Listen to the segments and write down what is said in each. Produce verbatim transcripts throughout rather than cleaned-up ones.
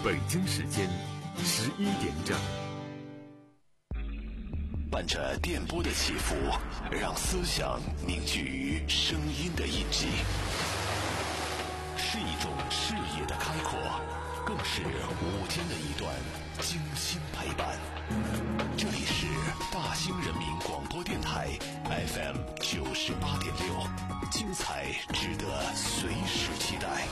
北京时间十一点整。 伴着电波的起伏，让思想凝聚于声音的印记，是一种视野的开阔，更是午间的一段精心陪伴。这里是大兴人民广播电台 F M 九十八点六，精彩值得随时期待。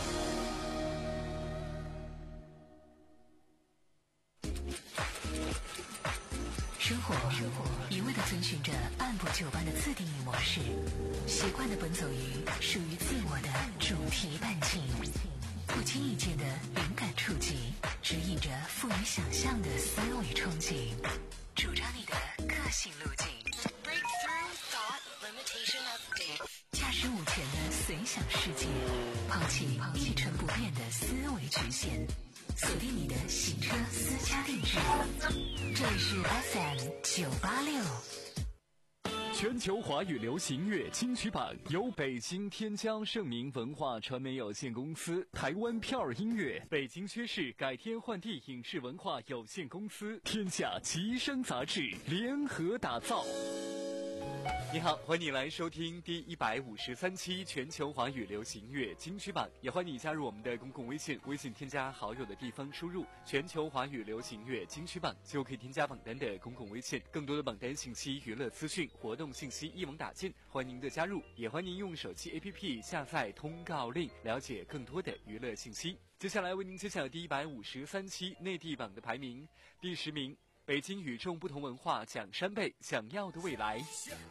生活一味地遵循着按部就班的自定义模式，习惯地奔走于属于自我的主题半径，不经意间的灵感触及，指引着富于想象的思维憧憬，主张你的个性路径。Breakthrough Thought Limitation Update， 驾驶午前的随想世界，抛弃一成不变的思维局限，锁定你的行车私家定制。这里是 F M 九八六。 全球华语流行乐金曲榜由北京天江盛明文化传媒有限公司、台湾票儿音乐、北京薛氏改天换地影视文化有限公司、天下吉声杂志联合打造。你好，欢迎你来收听第一百五十三期全球华语流行乐金曲榜，也欢迎你加入我们的公共微信，微信添加好友的地方输入全球华语流行乐金曲榜，就可以添加榜单的公共微信，更多的榜单信息、娱乐资讯、活动信息一网打尽，欢迎您的加入，也欢迎您用手机 A P P 下载通告令，了解更多的娱乐信息。接下来为您揭晓第一百五十三期内地榜的排名，第十名，北京与众不同文化奖山贝，想要的未来。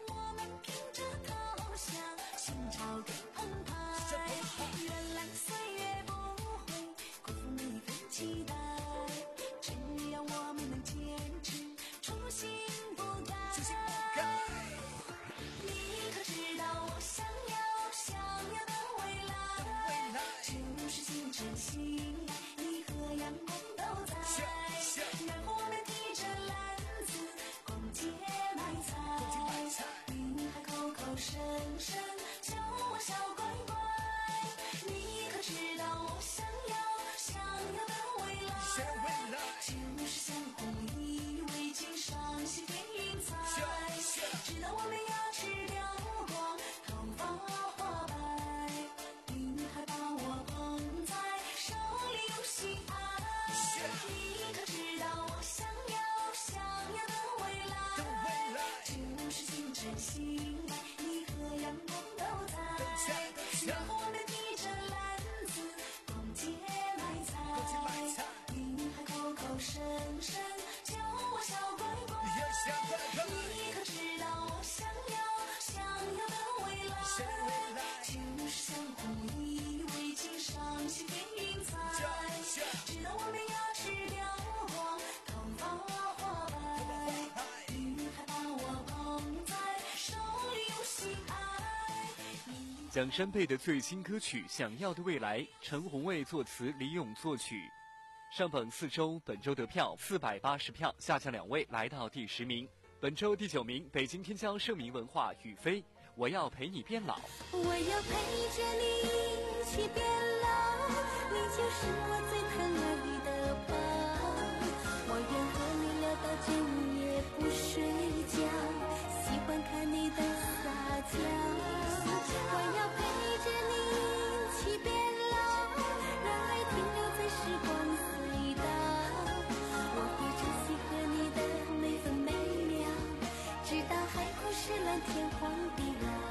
蒋山贝的最新歌曲《想要的未来》，陈红卫作词，李咏作曲，上榜四周，本周得票四百八十票，下降两位，来到第十名。本周第九名，北京天江盛明文化雨飞，我要陪你变老。 我要陪着你一起变老，你就是我最疼爱的宝。我愿和你聊到整夜不睡觉，喜欢看你的撒娇。我要陪着你一起变老，让爱停留在时光隧道。我会珍惜和你的每分每秒，直到海枯石烂，天荒地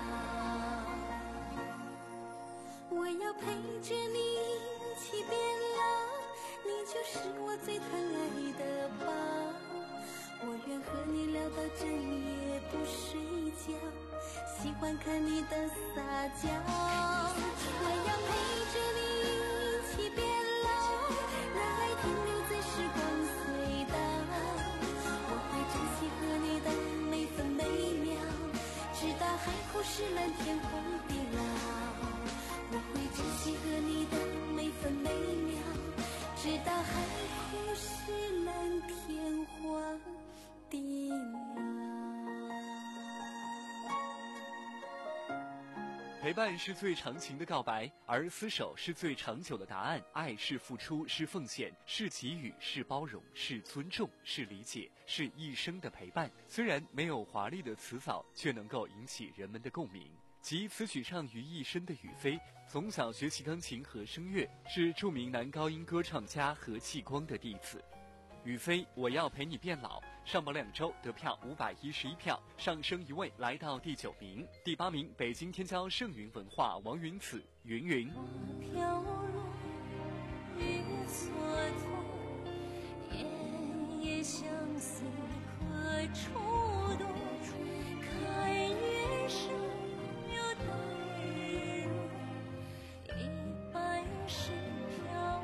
老。我要陪着你一起变老，你就是我最疼爱的宝。我愿和你聊到整夜不睡觉，喜欢看你的撒娇。我要陪着你一起变老，让爱停留在时光隧道。我会珍惜和你的每分每秒，直到海枯石烂，天荒地老。我会珍惜和你的每分每秒，直到海枯石烂，天荒地老。 陪陪伴是最长情的告白，而厮守是最长久的答案。爱是付出，是奉献，是给予，是包容，是尊重，是理解，是一生的陪伴。虽然没有华丽的词藻，却能够引起人们的共鸣。集词曲唱于一身的雨霏，从小学习钢琴和声乐，是著名男高音歌唱家何启光的弟子。雨霏，我要陪你变老，上榜两周得票五百一十一票，上升一位来到第九名。第八名，北京天骄盛云文化王云子《云云》。 飘落雨蹉跎，夜夜相思可触动，看月升又待日落，一半是漂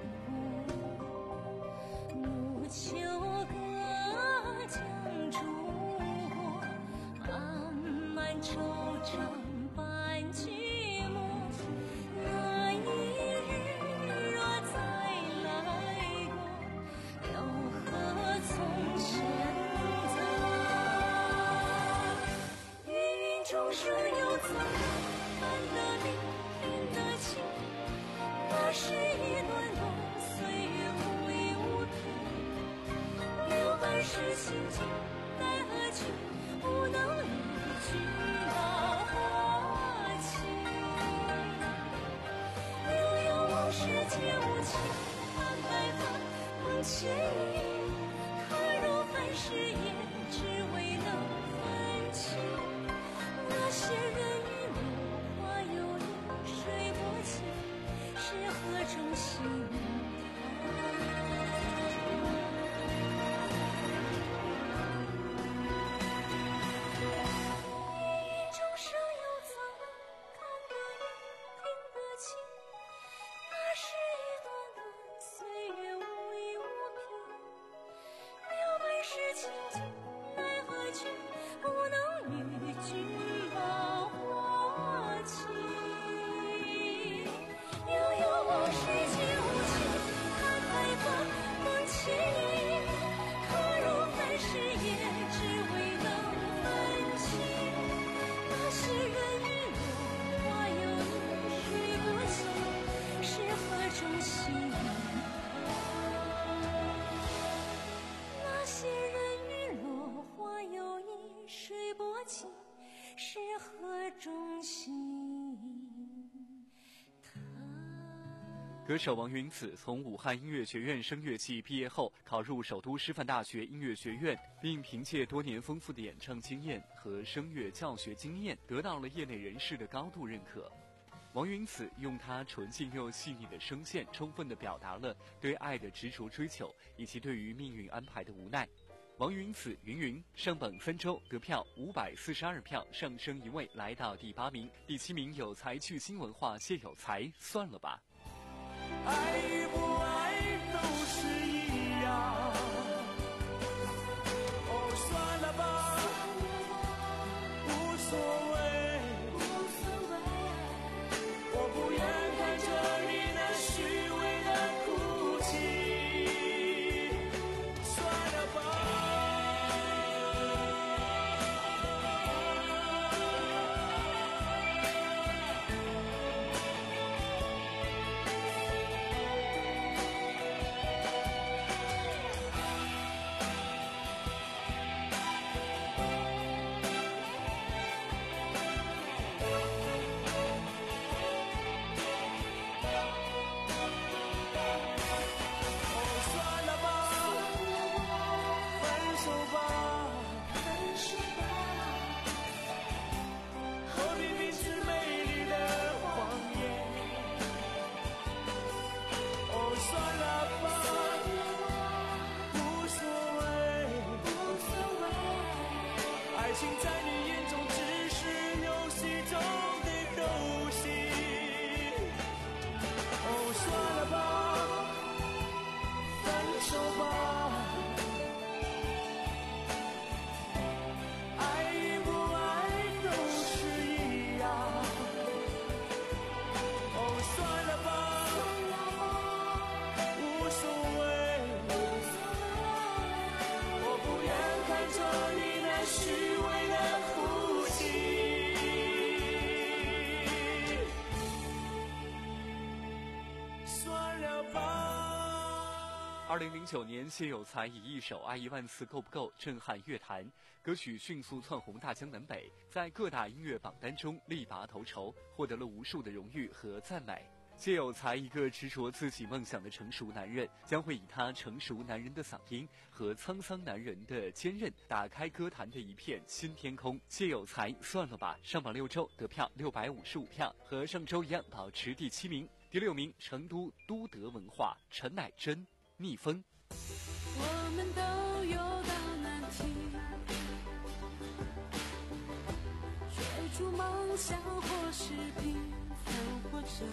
泊。暮秋隔江逐过，漫漫惆怅伴寂寞。那一日若再来过，又何从前在？芸芸众生又怎看得明，听得清？那是一段段岁月无依无凭，留半世心境，奈何却不能与君老花期。悠悠往事皆无情，看白发梦牵引，可若凡事也只为能分清。那些人与落花有意，水波轻，是何种心是何种心态？ 歌手王云子从武汉音乐学院声乐系毕业后，考入首都师范大学音乐学院，并凭借多年丰富的演唱经验和声乐教学经验，得到了业内人士的高度认可。王云子用他纯净又细腻的声线，充分地表达了对爱的执着追求，以及对于命运安排的无奈。王云子《云云》上榜三周，得票五百四十二票，上升一位来到第八名。第七名有才巨星文化谢有才，算了吧。 爱与不爱都是一样，哦，算了吧，无所谓，我不愿看着你那虚伪的哭泣，算了吧。爱情在你眼中只是游戏中的游戏，哦，算了吧，分手吧。爱与不爱都是一样，哦，算了吧，无所谓，我不愿看着你那虚伪的二零零九年，谢有才以一首《爱一万次够不够》震撼乐坛，歌曲迅速窜红大江南北，在各大音乐榜单中力拔头筹，获得了无数的荣誉和赞美。谢有才，一个执着自己梦想的成熟男人，将会以他成熟男人的嗓音和沧桑男人的坚韧，打开歌坛的一片新天空。谢有才，算了吧，上榜六周得票六百五十五票，和上周一样保持第七名。第六名，成都都德文化，陈乃真，逆风。 我们都有道难题，追逐梦想或是平凡活着，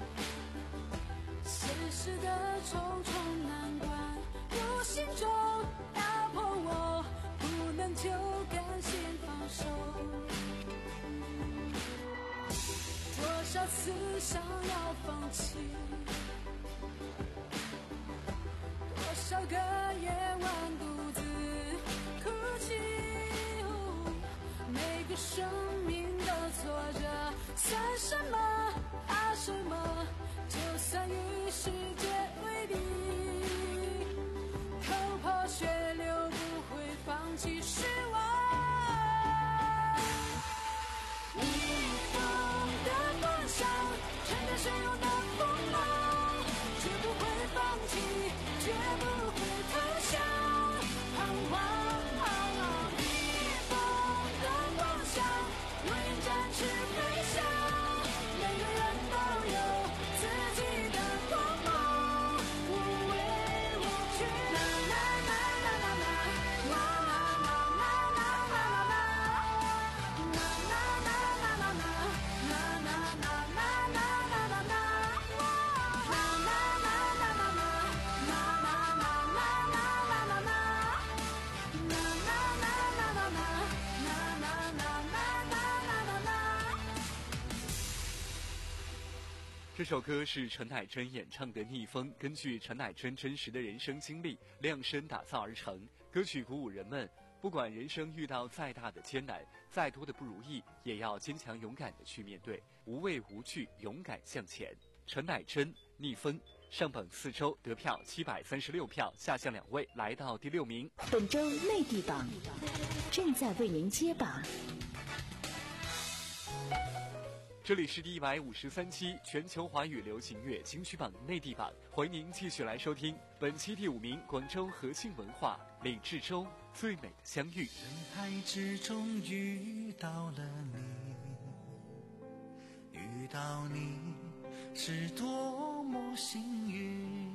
现实的重重难关无形中打破我，不能就甘心放手。多少次想要放弃，多少个夜晚独自哭泣，每个生命的挫折算什么？怕什么？就算与世界为敌，头破血流不会放弃失望。逆风的方向，乘着汹涌的风浪，绝不会放弃，绝不会投降，彷徨。逆风的方向，用眼展翅飞翔，每个人都有自己的光芒，无畏无惧。啦啦啦啦啦啦，啦啦啦啦啦啦啦，啦啦啦啦啦啦，啦啦啦啦啦啦啦啦，啦啦啦啦啦啦，啦啦啦啦啦啦啦啦，啦啦啦啦啦啦，啦啦啦啦啦啦啦啦。 这首歌是陈乃真演唱的《逆风》，根据陈乃真真实的人生经历量身打造而成。歌曲鼓舞人们，不管人生遇到再大的艰难，再多的不如意，也要坚强勇敢的去面对，无畏无惧，勇敢向前。陈乃真《逆风》上榜四周得票七百三十六票，下降两位，来到第六名。 本周内地榜正在为您揭榜。 这里是第一百五十三期全球华语流行乐金曲榜内地榜，欢迎您继续来收听本期第五名，广州和信文化李志洲最美的相遇。 人海之中遇到了你，遇到你是多么幸运，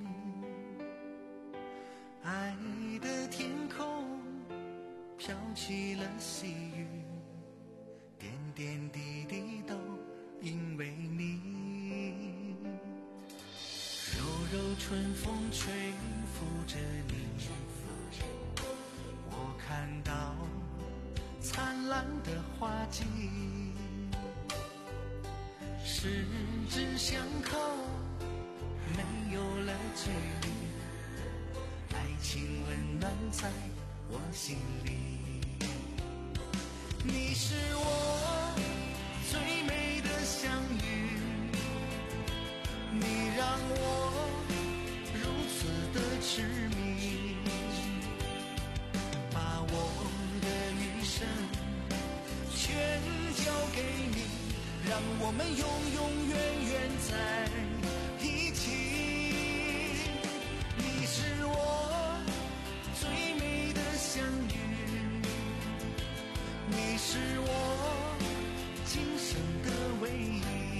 爱的天空飘起了细雨，点点滴滴都因为你，柔柔春风吹拂着你，我看到灿烂的花季，十指相扣，没有了距离，爱情温暖在我心里。你是我最美的相遇，你让我如此的痴迷，把我的余生全交给你，让我们永永远远在一起。你是我最美的相遇，你是我今生的唯一，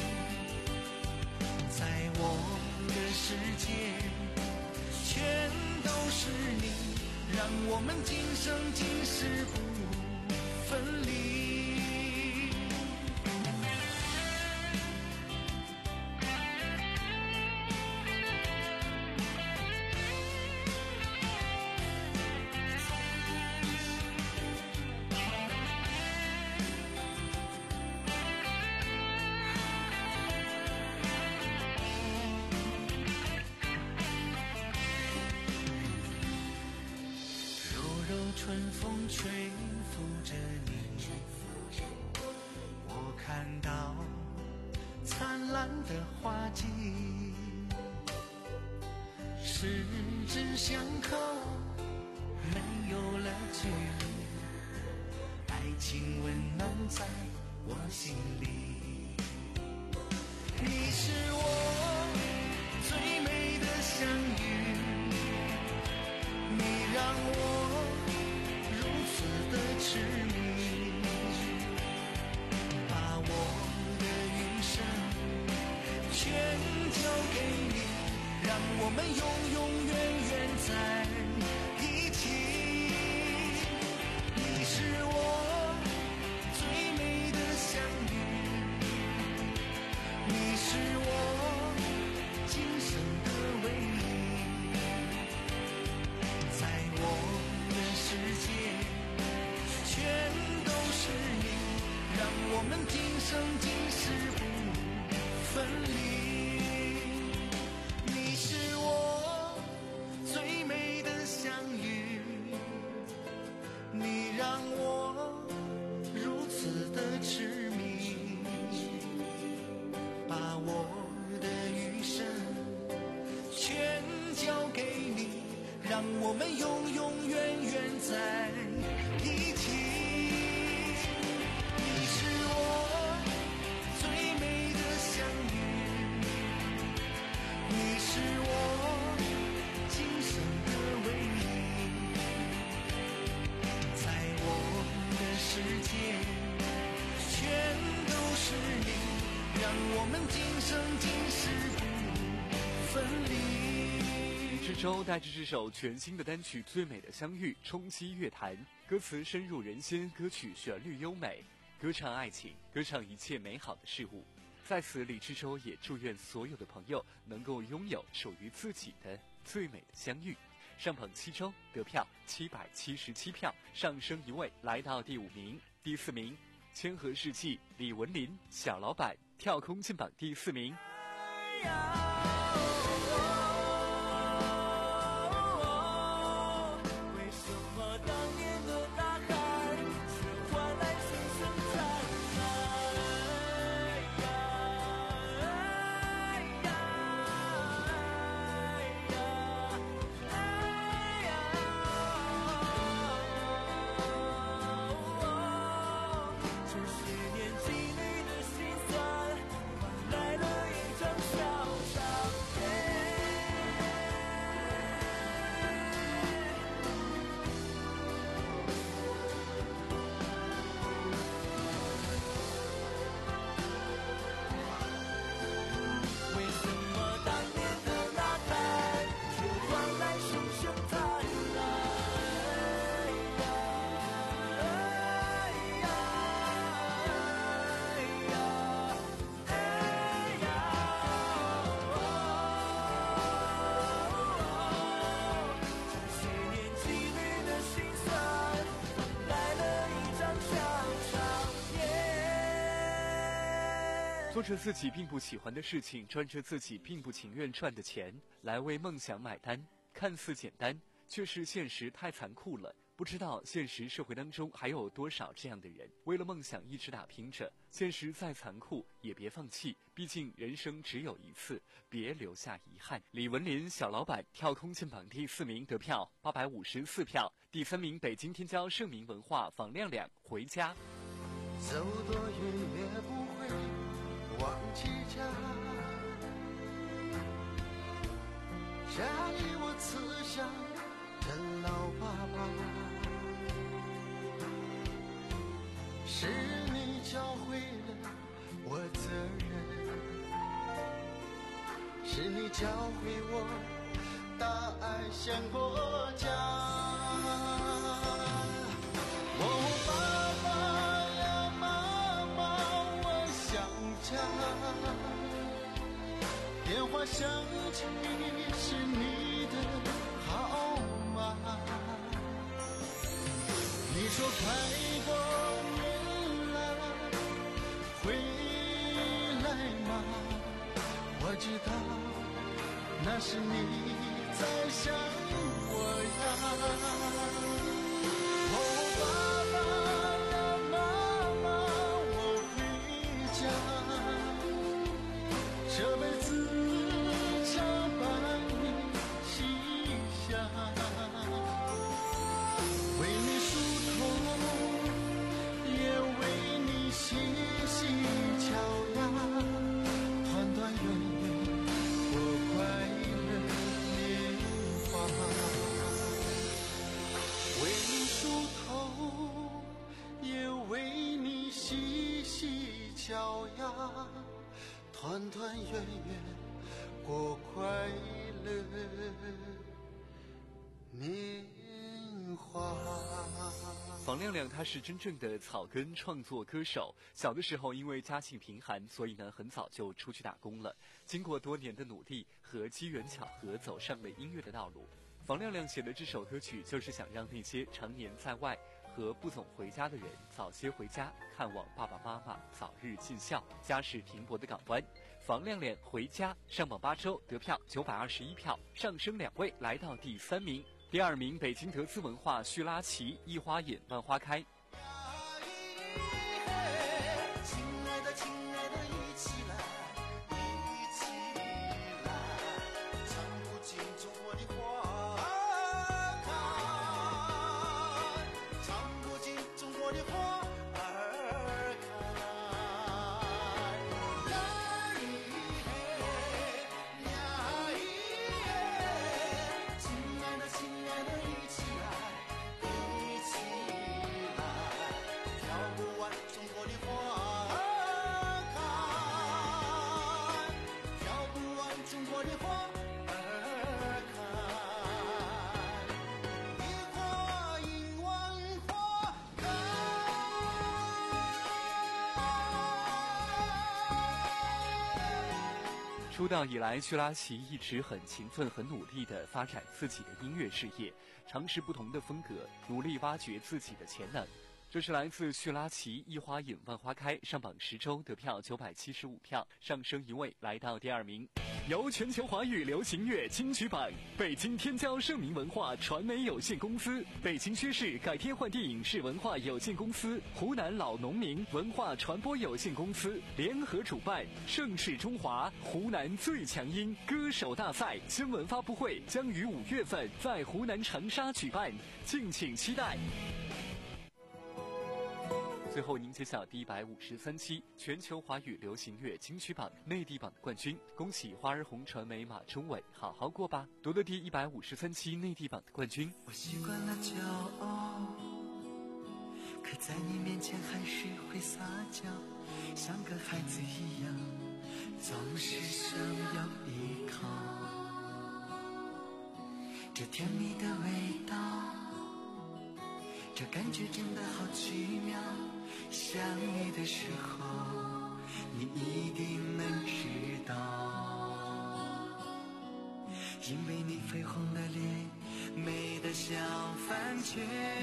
在我的世界全都是你，让我们今生今世不分离。春风吹拂着你，我看到灿烂的花季，十十指相扣，没有了距离，爱情温暖在我心里。你是我最美的相遇，你让我如此的痴迷，把我的余生全交给你，让我们永永远远在一起。你是我最美的相遇，你是我今生的唯一，在我的世界全都是你，让我们今生今世不分离。你是我最美的相遇，你让我如此的痴迷，把我的余生全交给你，让我们永永远远在一起。你是我最美的相遇，你是我今生的唯一，在我的世界全都是你，让我们今生今世不分离。 李志洲带着这首全新的单曲《最美的相遇》冲击乐坛，歌词深入人心，歌曲旋律优美，歌唱爱情，歌唱一切美好的事物。在此，李志洲也祝愿所有的朋友能够拥有属于自己的最美的相遇。上榜七周，得票七百七十七票，上升一位，来到第五名。第四名，千和世纪，李文林，小老板，跳空进榜第四名。做着自己并不喜欢的事情，赚着自己并不情愿赚的钱，来为梦想买单。看似简单，却是现实太残酷了。不知道现实社会当中还有多少这样的人，为了梦想一直打拼着。现实再残酷也别放弃，毕竟人生只有一次，别留下遗憾。李文林，小老板，跳空进榜第四名，得票八百五十四票。第三名，北京天骄盛名文化，房亮亮，回家。 走多远也不会忘记家，家里我慈祥的老爸爸，是你教会了我责任，是你教会我大爱像国家。哦，爸爸呀妈妈，我想家，电话响起是你的号码，你说快过年了回来吗？我知道那是你在想我呀。哦，爸爸呀妈妈，我回家，这辈子常伴你。 也为你嬉戏骄阳，团团圆圆过快乐年华。 房亮亮他是真正的草根创作歌手，小的时候因为家境贫寒，所以呢很早就出去打工了。经过多年的努力和机缘巧合，走上了音乐的道路。房亮亮写的这首歌曲，就是想让那些常年在外和不总回家的人早些回家，看望爸爸妈妈早日尽孝，家世蓬勃的港湾。房亮亮回家上榜八周，得票九百二十一票，上升两位，来到第三名。第二名，北京德资文化叙拉奇一花引万花开。 亲爱的亲爱的一起来一起来，唱不尽中国的花开，唱不尽中国的花儿开。呀咿嘿呀咿嘿，亲爱的亲爱的一起来一起来，跳不完中国的花儿开，跳不完中国的花儿开，一花引万花开。 出道以来，叙拉奇一直很勤奋、很努力地发展自己的音乐事业，尝试不同的风格，努力挖掘自己的潜能。这是来自叙拉奇一花引万花开，上榜十周，得票九百七十五票，上升一位，来到第二名。由全球华语流行乐金曲榜、北京天骄盛名文化传媒有限公司、北京薛氏改天换地影视文化有限公司、湖南老农民文化传播有限公司联合主办，盛世中华湖南最强音歌手大赛新闻发布会将于五月份在湖南长沙举办，敬请期待。最后，您揭晓第一百五十三期全球华语流行乐金曲榜内地榜的冠军，恭喜花儿红传媒马中伟，好好过吧，夺得第一百五十三期内地榜的冠军。 我习惯了骄傲，可在你面前还是会撒娇，像个孩子一样，总是想要依靠。这甜蜜的味道，这感觉真的好奇妙，想你的时候你一定能知道，因为你绯红的脸美得像番茄，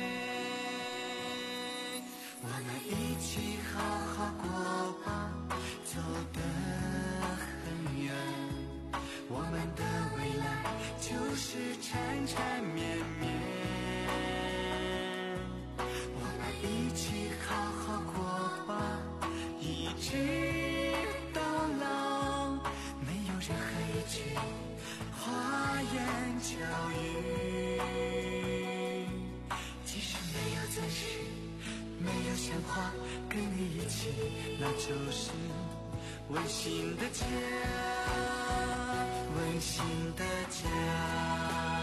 我们一起好好过吧，走得很远，我们的未来就是缠缠绵绵，一起好好过吧，一直到老，没有任何一句花言巧语，即使没有钻石，没有鲜花，跟你一起，那就是温馨的家，温馨的家。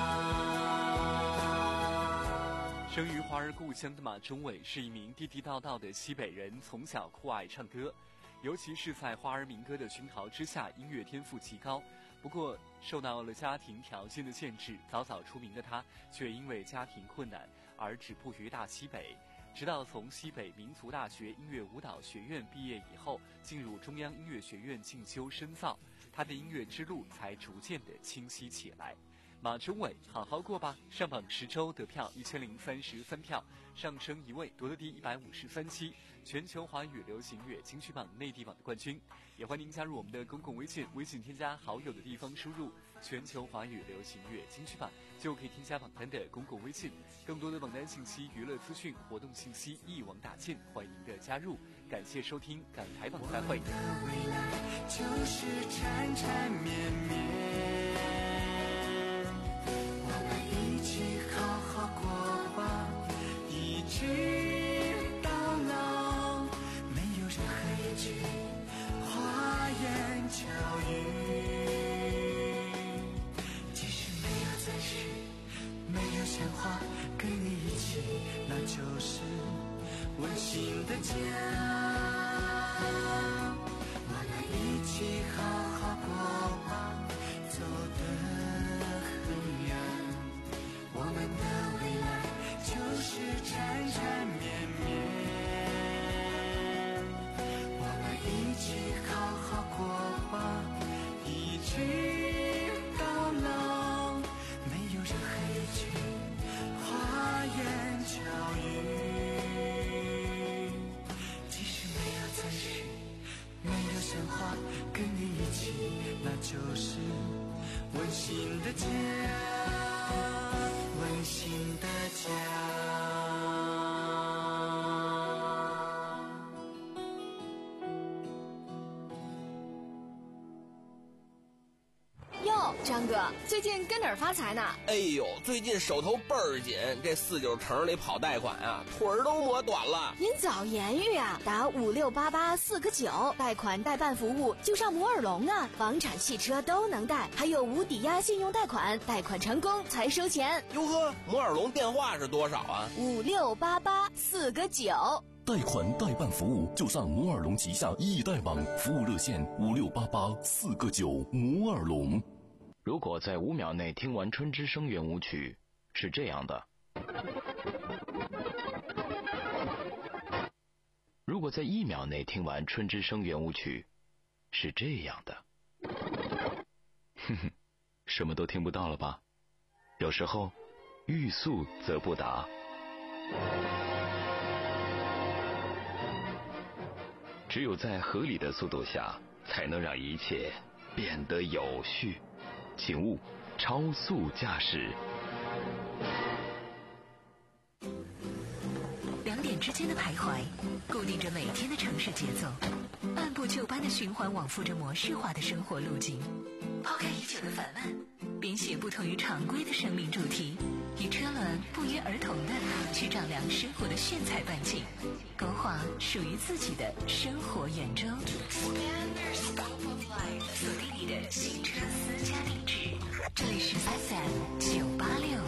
生于花儿故乡的马中伟是一名地地道道的西北人，从小酷爱唱歌，尤其是在花儿民歌的熏陶之下，音乐天赋极高。不过受到了家庭条件的限制，早早出名的他却因为家庭困难而止步于大西北，直到从西北民族大学音乐舞蹈学院毕业以后，进入中央音乐学院进修深造，他的音乐之路才逐渐的清晰起来。马中伟好好过吧，上榜十周，得票一千零三十三票，上升一位，夺得第一百五十三期全球华语流行乐金曲榜内地榜的冠军。也欢迎您加入我们的公共微信，微信添加好友的地方输入全球华语流行乐金曲榜，就可以添加榜单的公共微信。更多的榜单信息、娱乐资讯、活动信息一网打尽，欢迎您的加入。感谢收听港台榜再会。 我的未来就是缠缠绵绵，一起好好过吧，一直到老，没有任何一句花言巧语，即使没有钻石，没有鲜花，跟你一起，那就就是温馨的家。我们一起好好过往，走得很远，我们的未来就是缠缠绵绵。我们一起好好过往，一直到老，没有任何一句花言巧语，即使没有钻石，没有鲜花，跟你一起，那就是温馨的家，温馨的家。 张哥，最近跟哪儿发财呢？ 哎呦，最近手头倍儿紧，这四九城里跑贷款啊，腿儿都磨短了。 您早言语啊，打五六八八四个九，贷款代办服务就上摩尔龙啊，房产、汽车都能贷，还有无抵押信用贷款，贷款成功才收钱。 哟呵，摩尔龙电话是多少啊？ 五六八八四个九。 贷款代办服务就上摩尔龙旗下易贷网，服务热线五六八八四个九，摩尔龙。 如果在五秒内听完春之声圆舞曲，是这样的；如果在一秒内听完春之声圆舞曲，是这样的。哼哼，什么都听不到了吧？有时候，欲速则不达。只有在合理的速度下，才能让一切变得有序。请勿超速驾驶。 两点之间的徘徊，固定着每天的城市节奏，按部就班的循环往复着模式化的生活路径。抛开已久的烦闷，编写不同于常规的生命主题，以车轮不约而同的去丈量生活的炫彩半径，勾画属于自己的生活圆周。锁定你的新车私家定制，这里是 F M 九八六。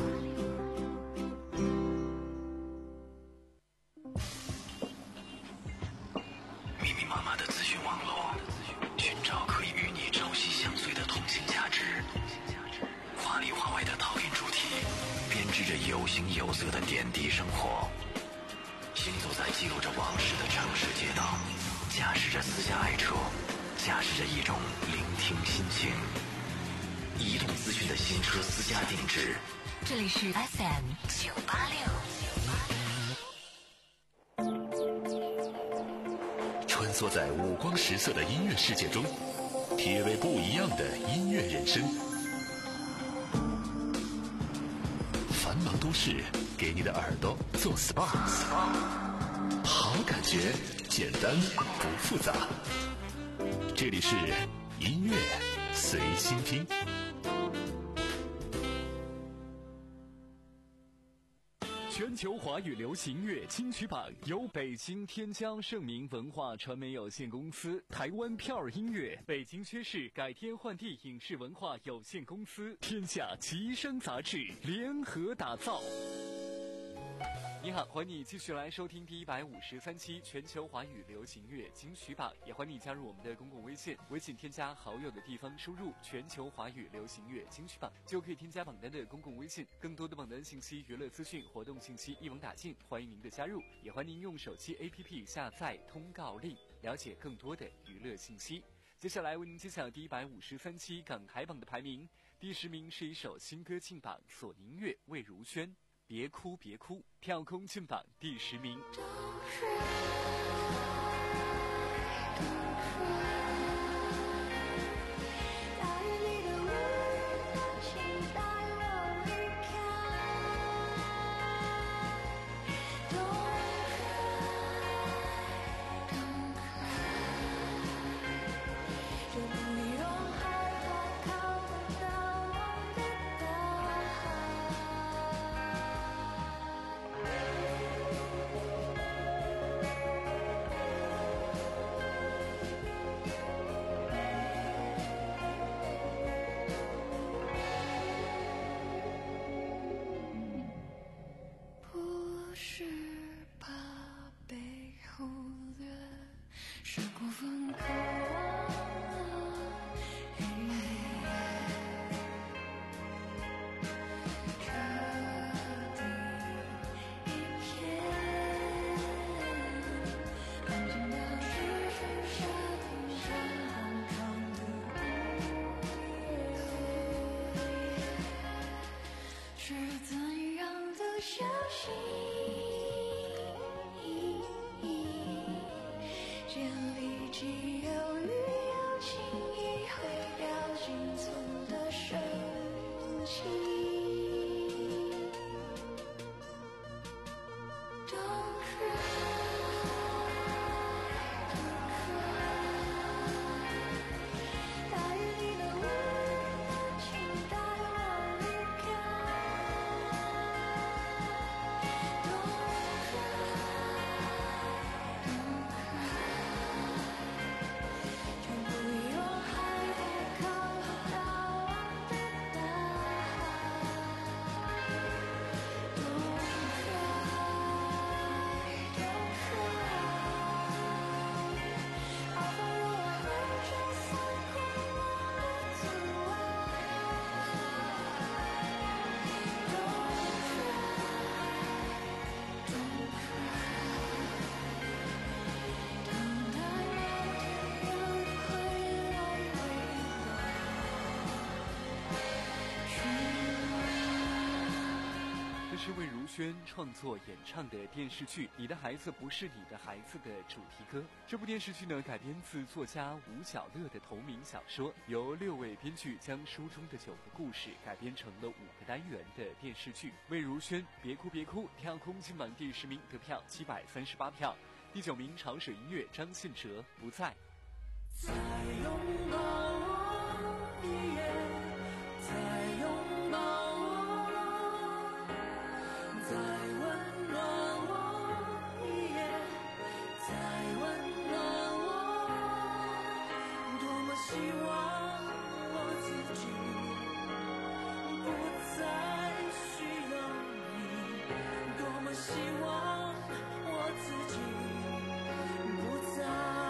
密密麻麻的资讯网络，寻找可以与你朝夕相随的通信价值。华里华外的讨厌主题，编织着有形有色的点滴生活。行走在记录着往事的城市街道，驾驶着私家爱车，驾驶着一种聆听心情。移动资讯的新车私家定制， 这里是 F M 九八六。 穿梭在五光十色的音乐世界中，体味不一样的音乐人生。繁忙都市给你的耳朵做 S P A， 好感觉，简单不复杂。这里是音乐随心听。 全球华语流行乐金曲榜由北京天江盛明文化传媒有限公司、台湾票儿音乐、北京薛氏改天换地影视文化有限公司、天下吉声杂志联合打造。你好，欢迎你继续来收听第一百五十三期全球华语流行乐金曲榜，也欢迎你加入我们的公共微信，微信添加好友的地方输入全球华语流行乐金曲榜，就可以添加榜单的公共微信，更多的榜单信息、娱乐资讯、活动信息一网打尽，欢迎您的加入，也欢迎您用手机 A P P 下载通告令，了解更多的娱乐信息。接下来为您揭晓第一百五十三期港台榜的排名，第十名是一首新歌进榜，索尼乐魏如萱。别哭别哭，跳空进榜第十名。 休息，这里只有旅游轻易会掉进葱的深情。 是魏如萱创作演唱的电视剧《你的孩子不是你的孩子》的主题歌。这部电视剧呢，改编自作家吴晓乐的同名小说，由六位编剧将书中的九个故事改编成了五个单元的电视剧。魏如萱《别哭别哭》跳空金榜第十名，得票七百三十八票。第九名潮水音乐张信哲《不在》。 再拥抱我一夜，再拥抱我，再温暖我一夜，再温暖我。多么希望我自己不再需要你，多么希望我自己不再。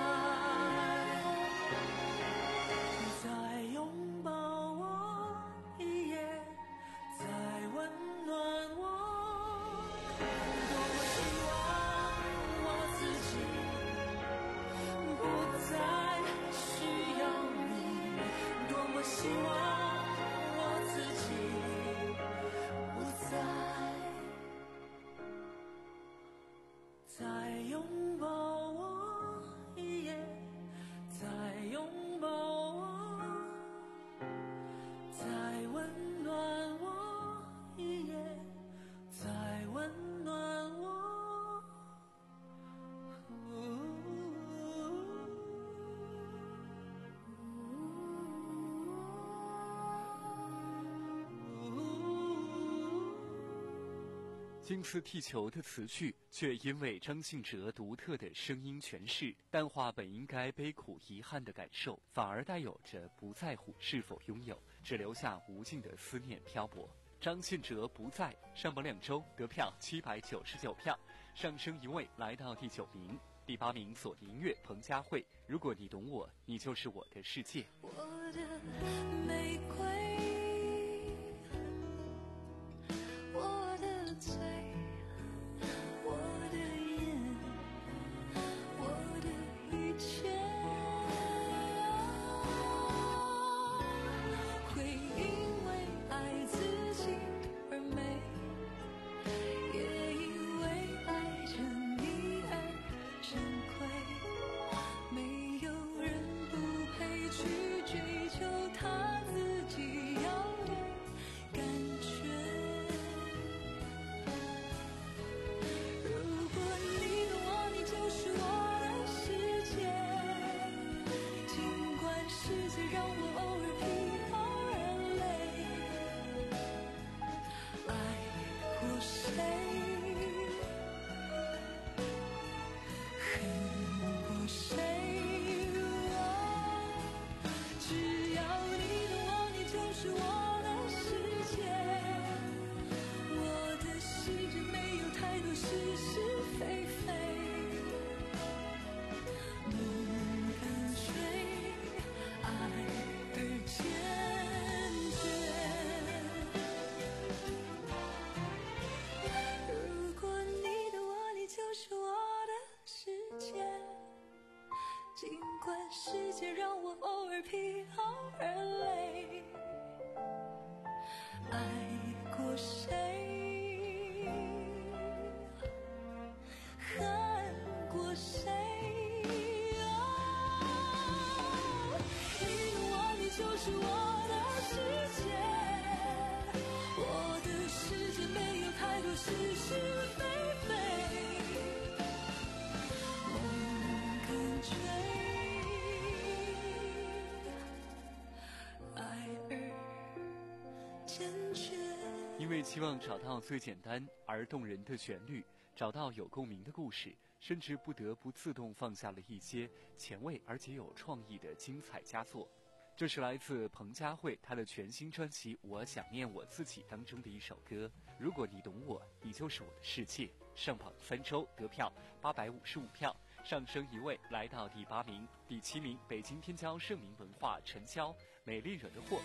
希望我自己不再，再拥抱我一夜，再拥抱我，再温暖我一夜，再温暖我。 金丝踢球的词句，却因为张信哲独特的声音诠释，淡化本应该悲苦遗憾的感受，反而带有着不在乎是否拥有，只留下无尽的思念漂泊。张信哲不在，上榜两周，得票七百九十九票，上升一位来到第九名。第八名索尼音乐彭佳慧，如果你懂我，你就是我的世界。 我的玫瑰，我的嘴，我的眼，我的一切，会因为爱自己而美，也因为爱着你而珍贵。没有人不配去追求他自己要成全。 因为期望找到最简单而动人的旋律，找到有共鸣的故事，甚至不得不自动放下了一些前卫而且有创意的精彩佳作。这是来自彭佳慧她的全新专辑《我想念我自己》当中的一首歌。如果你懂我，你就是我的世界。上榜三周得票八百五十五票，上升一位来到第八名。第七名，北京天骄盛名文化陈潇《美丽惹的祸》。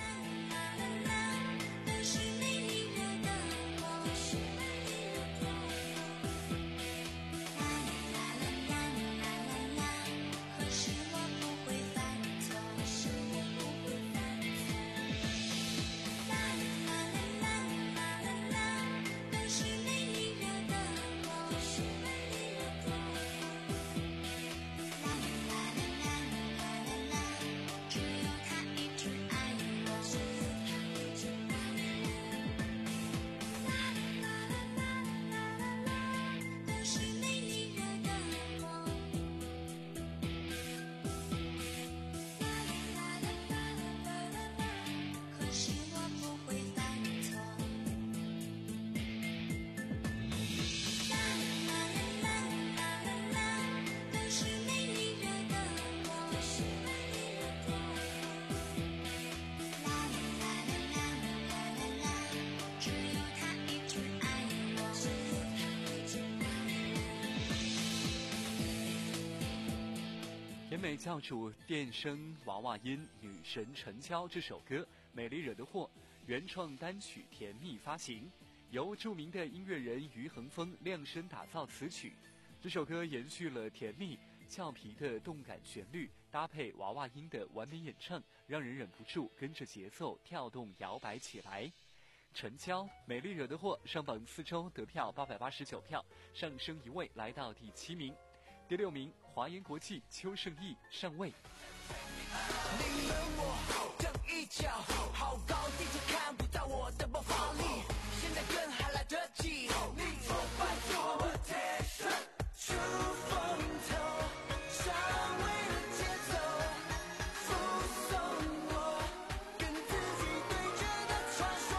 甜美教主电声娃娃音女神陈潇这首歌《美丽惹的祸》原创单曲甜蜜发行，由著名的音乐人于恒峰量身打造词曲。这首歌延续了甜蜜俏皮的动感旋律，搭配娃娃音的完美演唱，让人忍不住跟着节奏跳动摇摆起来。陈潇《美丽惹的祸》上榜四周得票八百八十九票，上升一位来到第七名。第六名，华研国际邱胜翊上位。 你们我蹬一脚，好高地图看不到我的爆发力，现在更还来得及。你挫败做我 attention， 出风头，上位的节奏，附送我跟自己对决的传说。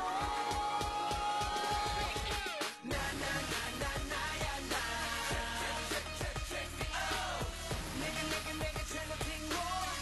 那那那那那呀那，那个那个那个全都听我。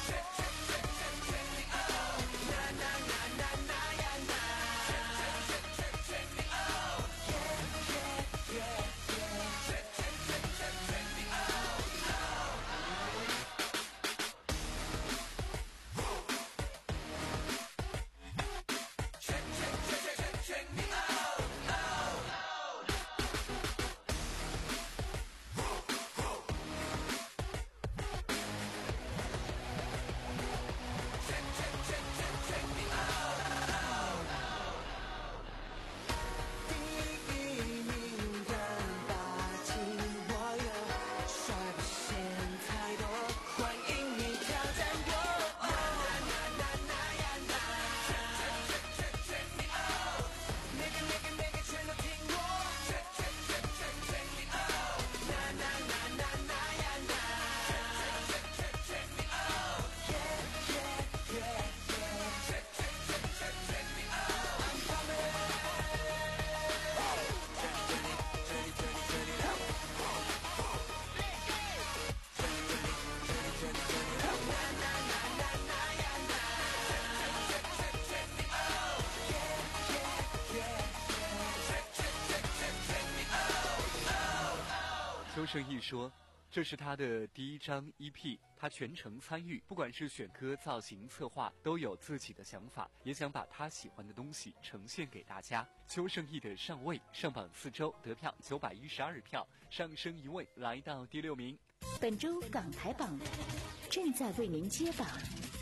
邱胜翊说，这是他的第一张 E P， 他全程参与，不管是选歌、造型、策划，都有自己的想法，也想把他喜欢的东西呈现给大家。邱胜翊的上位上榜四周得票九百一十二票，上升一位来到第六名。 本周港台榜正在为您揭榜。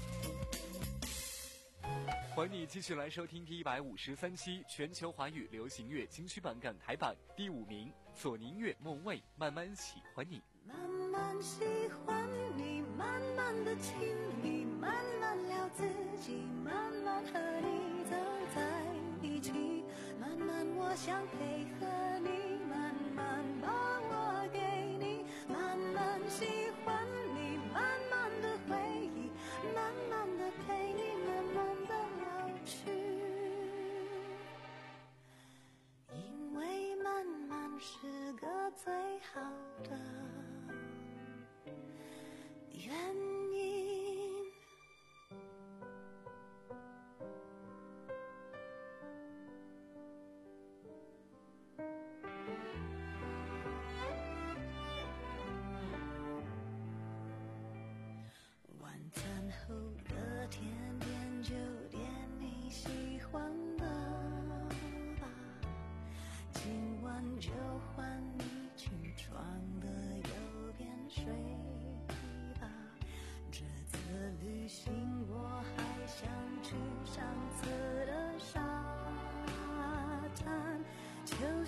欢迎你继续来收听第一百五十三期全球华语流行乐金曲榜港台榜第五名，索尼音乐梦蔚慢慢喜欢你。 慢慢喜欢你，慢慢的亲密，慢慢聊自己，慢慢和你走在一起，慢慢我想配合你，慢慢把我给你，慢慢喜欢你，慢慢的回忆，慢慢的陪你，慢慢的老去。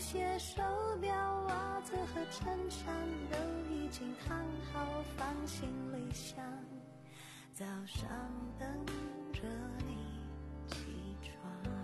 些手表、袜子和衬衫都已经烫好放行李箱，早上等着你起床。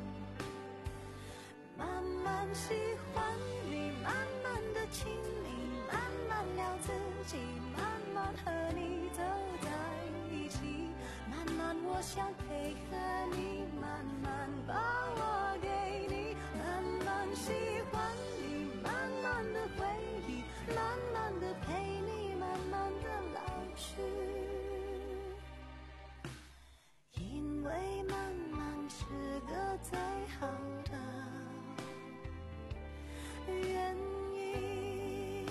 慢慢喜欢你，慢慢的亲你，慢慢聊自己，慢慢和你走在一起，慢慢我想配合你，慢慢把我给你，慢慢喜欢你，慢慢的回忆，慢慢的陪你，慢慢的老去，因为慢慢是个最好的原因。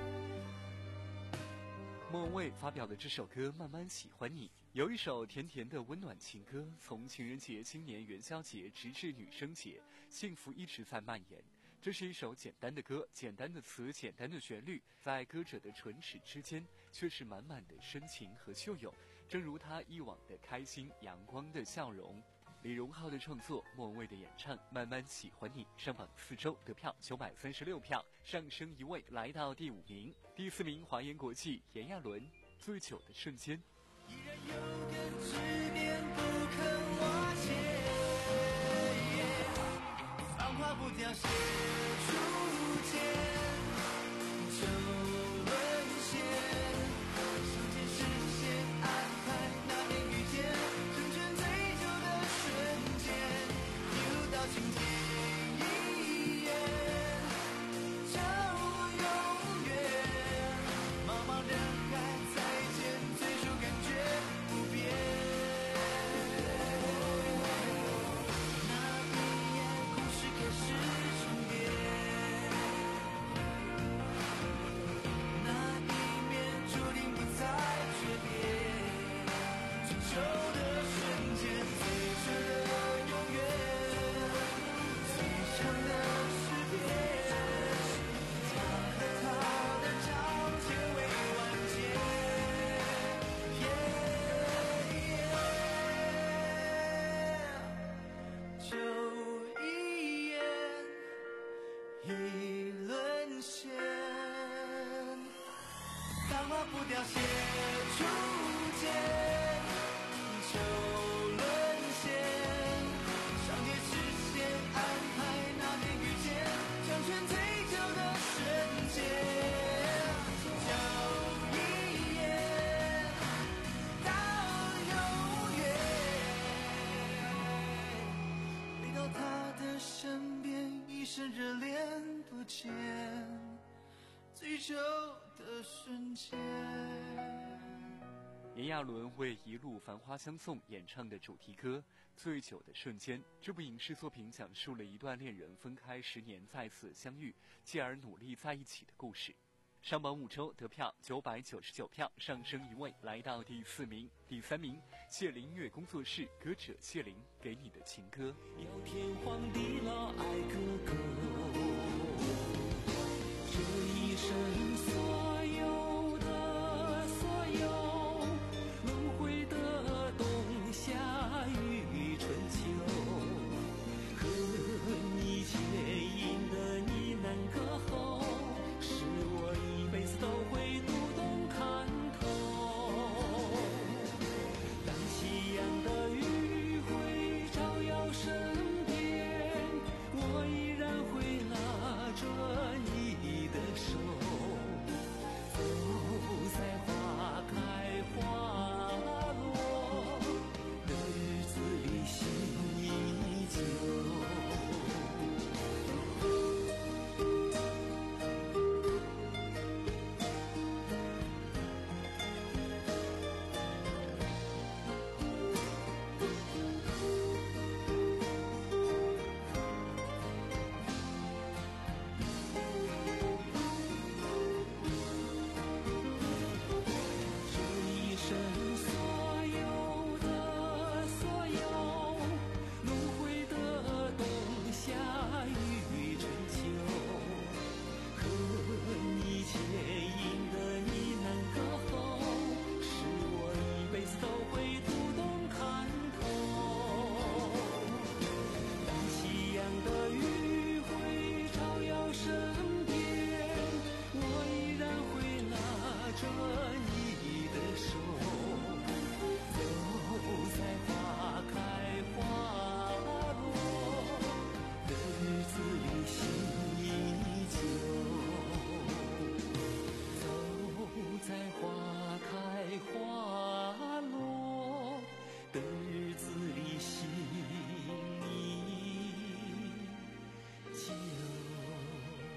莫文蔚发表的这首歌《慢慢喜欢你》，有一首甜甜的温暖情歌，从情人节、新年、元宵节直至女生节，幸福一直在蔓延。这是一首简单的歌，简单的词，简单的旋律，在歌者的唇齿之间，却是满满的深情和秀勇。正如他以往的开心、阳光的笑容。李荣浩的创作，莫文蔚的演唱，慢慢喜欢你上榜四周，得票九百三十六票，上升一位来到第五名。第四名华研国际炎亚纶，醉酒的瞬间。 依然有个执念不肯瓦解，繁华不凋谢初见，就沦陷，上天视线安排那年遇见，成全最久的瞬间，一路到今天一眼就永远，茫茫人海再见，最初感觉不变，那一夜故事开始重叠，那一面注定不再诀别，追求的瞬间，最深的永远，最长的识别，他和他的章节未完结，就一眼已沦陷，繁华不凋谢初见，就沦陷，上天视线安排那天遇见，成全最久的瞬间，就一眼到永远，回到他的身边，一生热恋不见，最久的瞬间。 炎亚纶为《一路繁花相送》演唱的主题歌《醉酒的瞬间》。这部影视作品讲述了一段恋人分开十年再次相遇，继而努力在一起的故事。上榜五周，得票九百九十九票，上升一位来到第四名。第三名，谢灵音乐工作室歌者谢灵给你的情歌。 有天荒地老爱个够，这一生所有的所有，轮回的冬夏与春秋，和你牵引的你难歌喉，是我一辈子都会读懂看透。当夕阳的余晖照耀身边，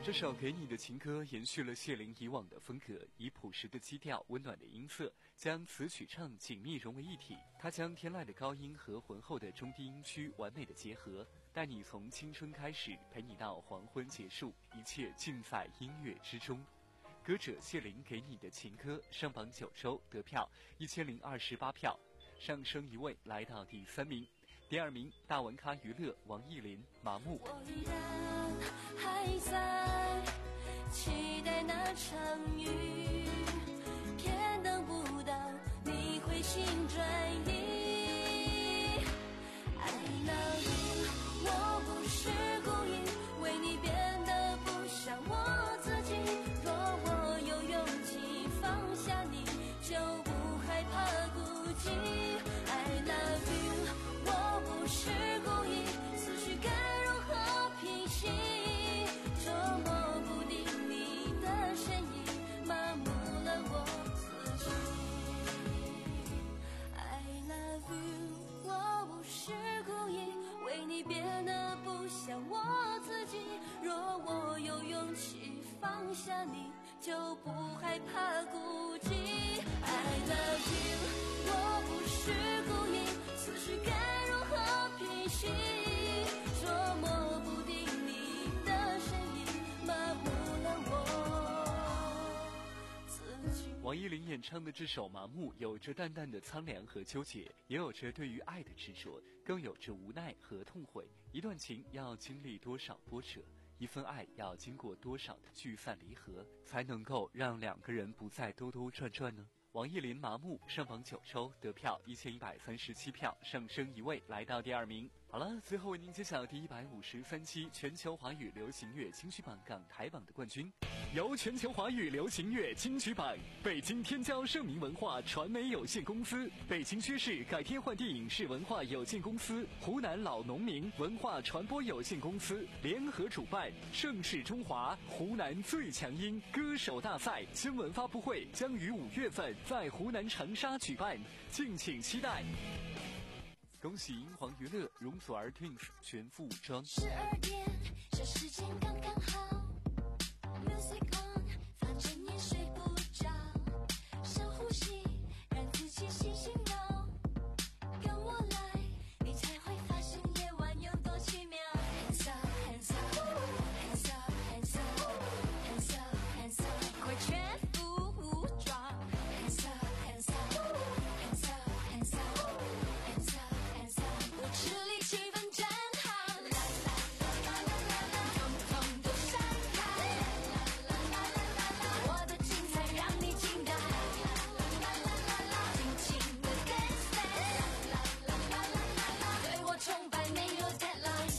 这首给你的情歌延续了谢玲以往的风格，以朴实的基调、温暖的音色，将词曲唱紧密融为一体。它将天籁的高音和浑厚的中低音区完美的结合，带你从青春开始，陪你到黄昏结束，一切尽在音乐之中。歌者谢玲给你的情歌上榜九周，得票一千零二十八票，上升一位来到第三名。第二名大玩咖娱乐王艺林麻木。 我依然还在期待那场雨，偏等不到你回心转意。I love you， 我不是故意为你变得不像我自己，若我有勇气放下你，就不害怕孤寂。I love you，我不是故意，思绪该如何平息？捉摸不定你的身影，麻木了我自己。I love you， 我不是故意为你变得不像我自己。若我有勇气放下你，就不害怕孤寂。I love you， 我不是故意，思绪该如何平息？捉摸不定你的身影，麻木了我自己。 王艺林演唱的这首《麻木》有着淡淡的苍凉和纠结，也有着对于爱的执着，更有着无奈和痛悔。一段情要经历多少波折，一份爱要经过多少的聚散离合，才能够让两个人不再兜兜转转呢？王艺林麻木上榜九周，得票一千一百三十七票，上升一位来到第二名。好了，最后为您揭晓第一百五十三期全球华语流行乐金曲榜港台榜的冠军，由全球华语流行乐金曲榜北京天骄盛名文化传媒有限公司、北京薛氏改天换地影视文化有限公司、湖南老农民文化传播有限公司联合主办，盛世中华湖南最强音歌手大赛新闻发布会将于五月份在湖南长沙举办，敬请期待。恭喜英皇娱乐容祖儿 Twins 全副武装。 十二点，这时间刚刚好。Music on， 反正也睡不着，深呼吸，让自己醒醒脑。跟我来，你才会发现夜晚有多奇妙。Hands up, hands up, hands up, hands up, hands up, hands up， 快全副武装。Hands up, hands up, hands up, hands up, hands up。我吃力气氛真好，啦啦啦啦啦啦，统统都闪开，啦啦啦啦啦啦，我的精彩让你惊呆，啦啦啦啦啦，尽情的 dance dance， 啦啦啦啦啦啦，对我崇拜没有 deadline。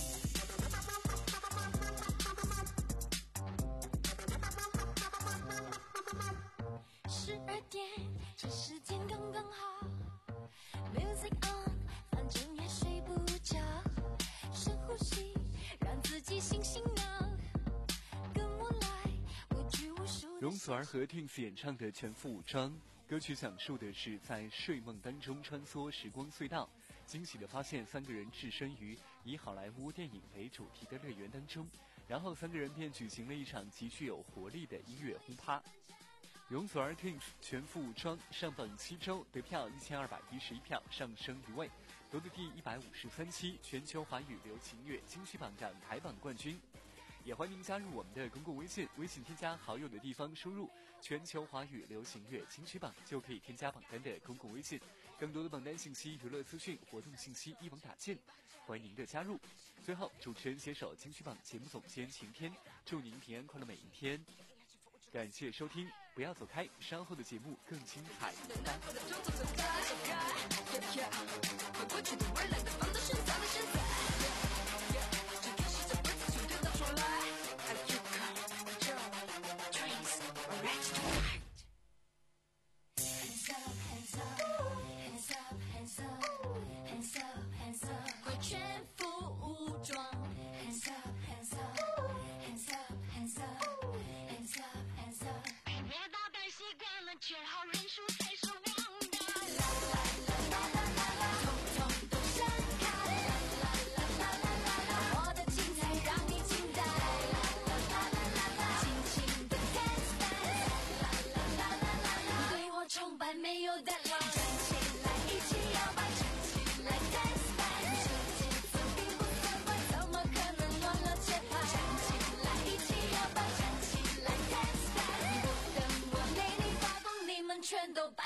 十二点，这时间刚刚好 ，Music on。反正也睡不着，深呼吸，让自己醒醒脑。跟我来，无拘无束。 容祖儿和 Twins 演唱的《全副武装》歌曲讲述的是在睡梦当中穿梭时光隧道，惊喜地发现三个人置身于以好莱坞电影为主题的乐园当中，然后三个人便举行了一场极具有活力的音乐轰趴。容祖儿 Twins 全副武装上榜七周，得票一千二百一十一票，上升一位，夺得第一百五十三期全球华语流行乐金曲榜港台榜冠军。也欢迎您加入我们的公共微信，微信添加好友的地方输入全球华语流行乐金曲榜，就可以添加榜单的公共微信。更多的榜单信息、娱乐资讯、活动信息一网打尽，欢迎您的加入。最后，主持人携手金曲榜节目总监晴天，祝您平安快乐每一天。感谢收听，不要走开，稍后的节目更精彩。拜快全副武装 Hands up, hands up, hands up, hands up, hands up, hands up。 别捣蛋习惯了，缺好人数才是王道。啦啦啦啦啦啦啦，统统都闪开。啦啦啦啦啦。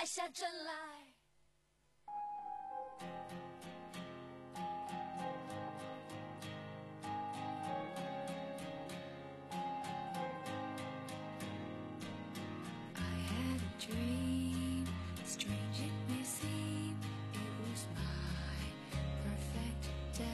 败下阵来。Dream, strange it may seem, it was my perfect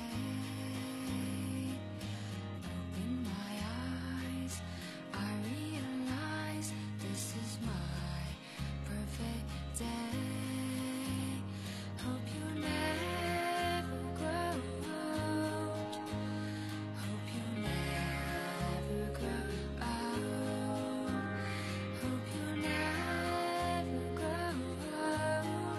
day. Open my eyes, I realize this is my perfect day. Hope you never grow old. Hope you never grow old. Hope you never grow old.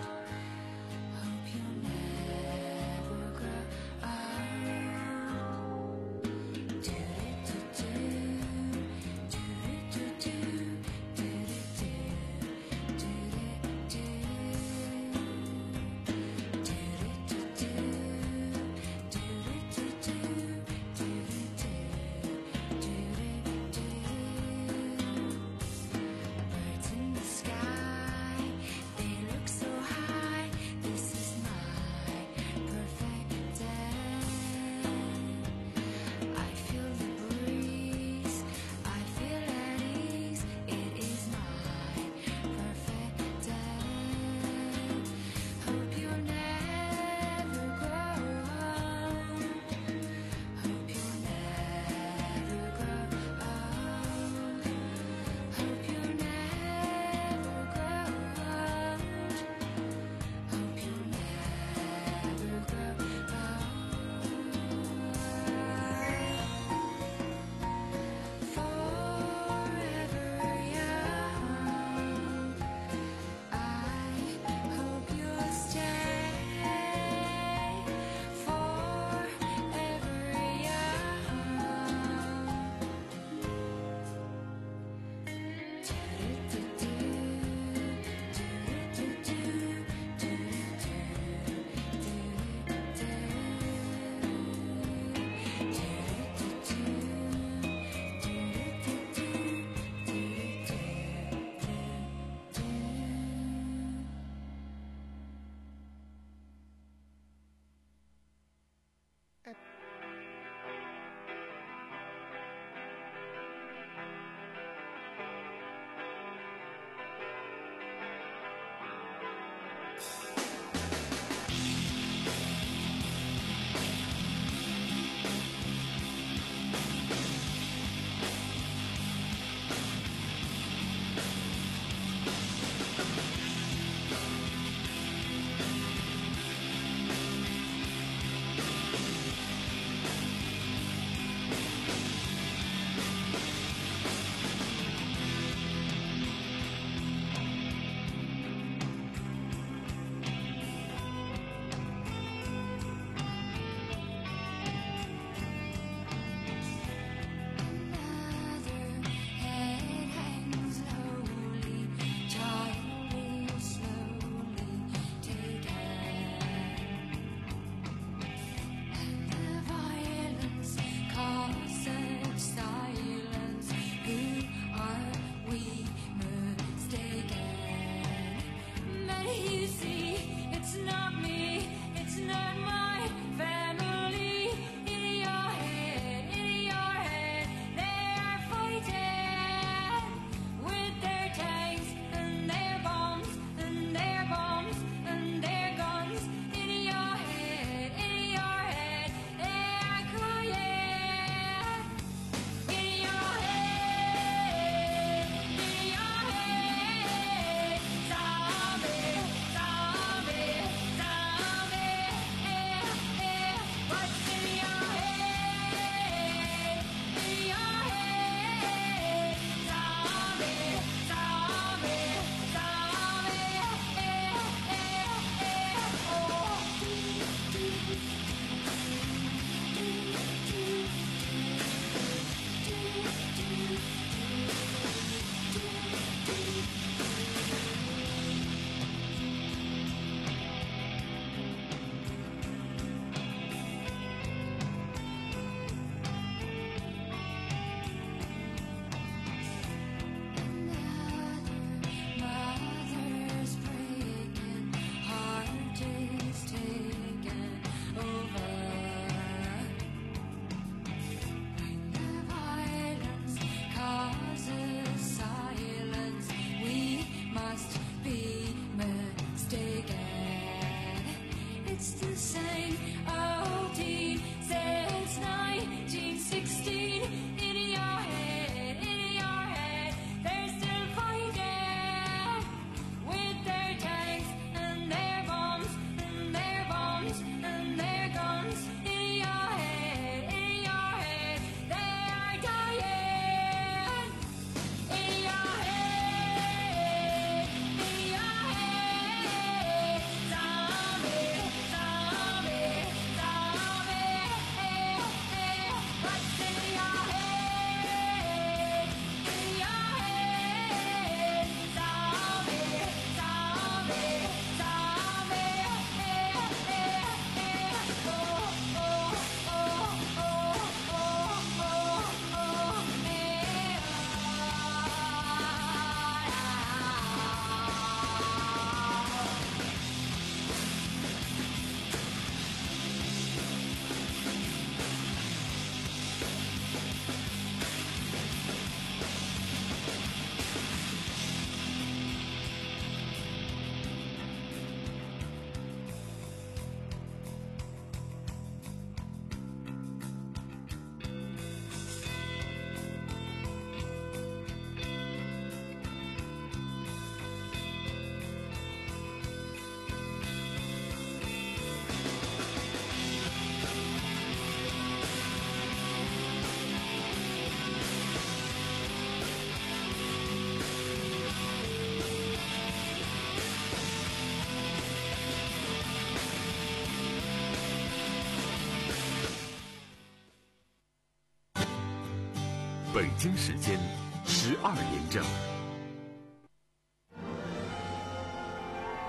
北京时间十二点整。